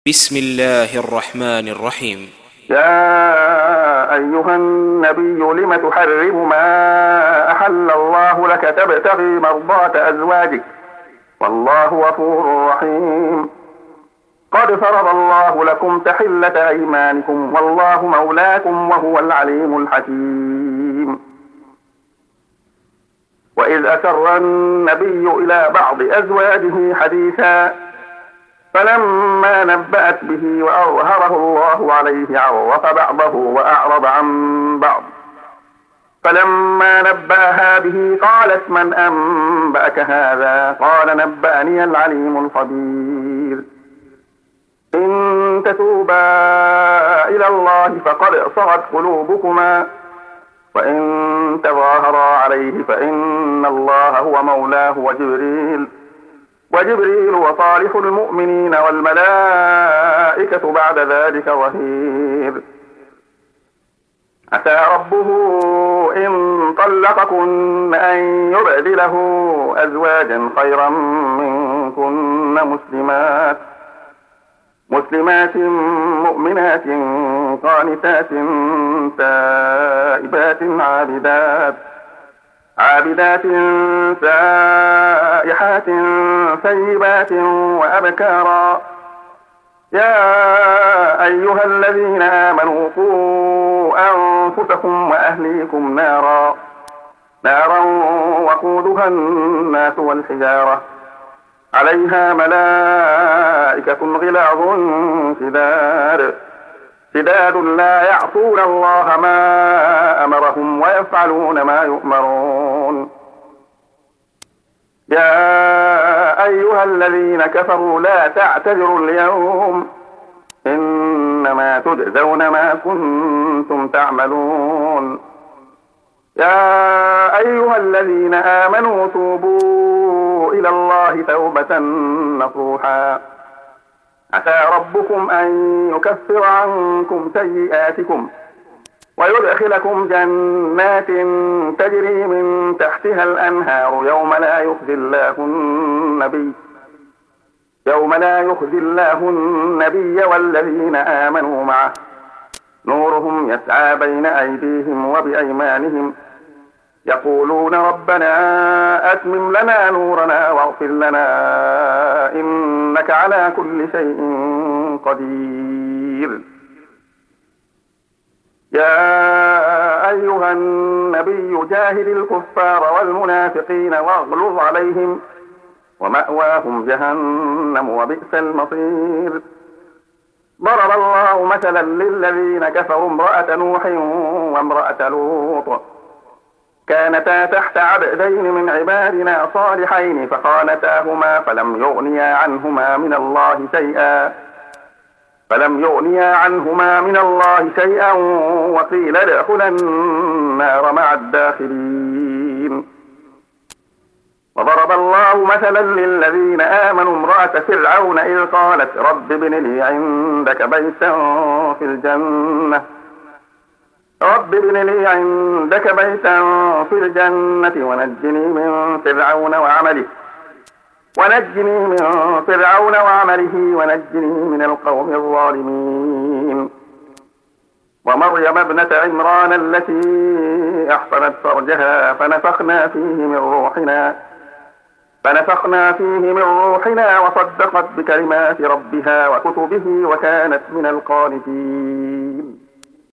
بسم الله الرحمن الرحيم. يا أيها النبي لم تحرم ما أحل الله لك تبتغي مرضات أزواجك والله غفور رحيم. قد فرض الله لكم تحلة أيمانكم والله مولاكم وهو العليم الحكيم. وإذ أسر النبي إلى بعض أزواجه حديثا فلما نبأت به وأظهره الله عليه عرف بعضه وأعرض عن بعض. فلما نبأها به قالت من أنبأك هذا؟ قال نبأني العليم الخبير. إن تتوبا إلى الله فقد صغت قلوبكما وإن تظاهرا عليه فإن الله هو مولاه وجبريل وصالح المؤمنين والملائكة بعد ذلك ظهير. عسى ربه إن طلقكن أن يبدله أزواجا خيرا منكن مسلمات مؤمنات قانتات تائبات عابدات سائحات ثيبات وأبكارا. يا أيها الذين آمنوا قوا أنفسكم وأهليكم نارا وقودها الناس والحجارة عليها ملائكة غلاظ شداد لا يعصون الله ما أمرهم ويفعلون ما يؤمرون. يا أيها الذين كفروا لا تعتذروا اليوم إنما تجزون ما كنتم تعملون. يا أيها الذين آمنوا توبوا إلى الله توبة نصوحا عسى ربكم أن يكفر عنكم سيئاتكم ويدخلكم جنات تجري من تحتها الأنهار يوم لا يخزي الله النبي والذين آمنوا معه نورهم يسعى بين أيديهم وبأيمانهم يقولون ربنا أتمم لنا نورنا واغفر لنا إنك على كل شيء قدير. يا أيها النبي جاهد الكفار والمنافقين واغلظ عليهم ومأواهم جهنم وبئس المصير. ضرب الله مثلا للذين كفروا امرأة نوح وامرأة لوط كانتا تحت عبدين من عبادنا صالحين فخانتاهما فلم يغنيا عنهما من الله شيئا وقيل ادخلا النار مع الداخلين. وضرب الله مثلا للذين آمنوا امرأة فرعون إذ قالت رب ابن لي عندك بيتا في الجنة ونجني من فرعون وعمله ونجني من القوم الظالمين. ومريم ابنة عمران التي أحصنت فرجها فنفخنا فيه من روحنا وصدقت بكلمات ربها وكتبه وكانت من القانتين.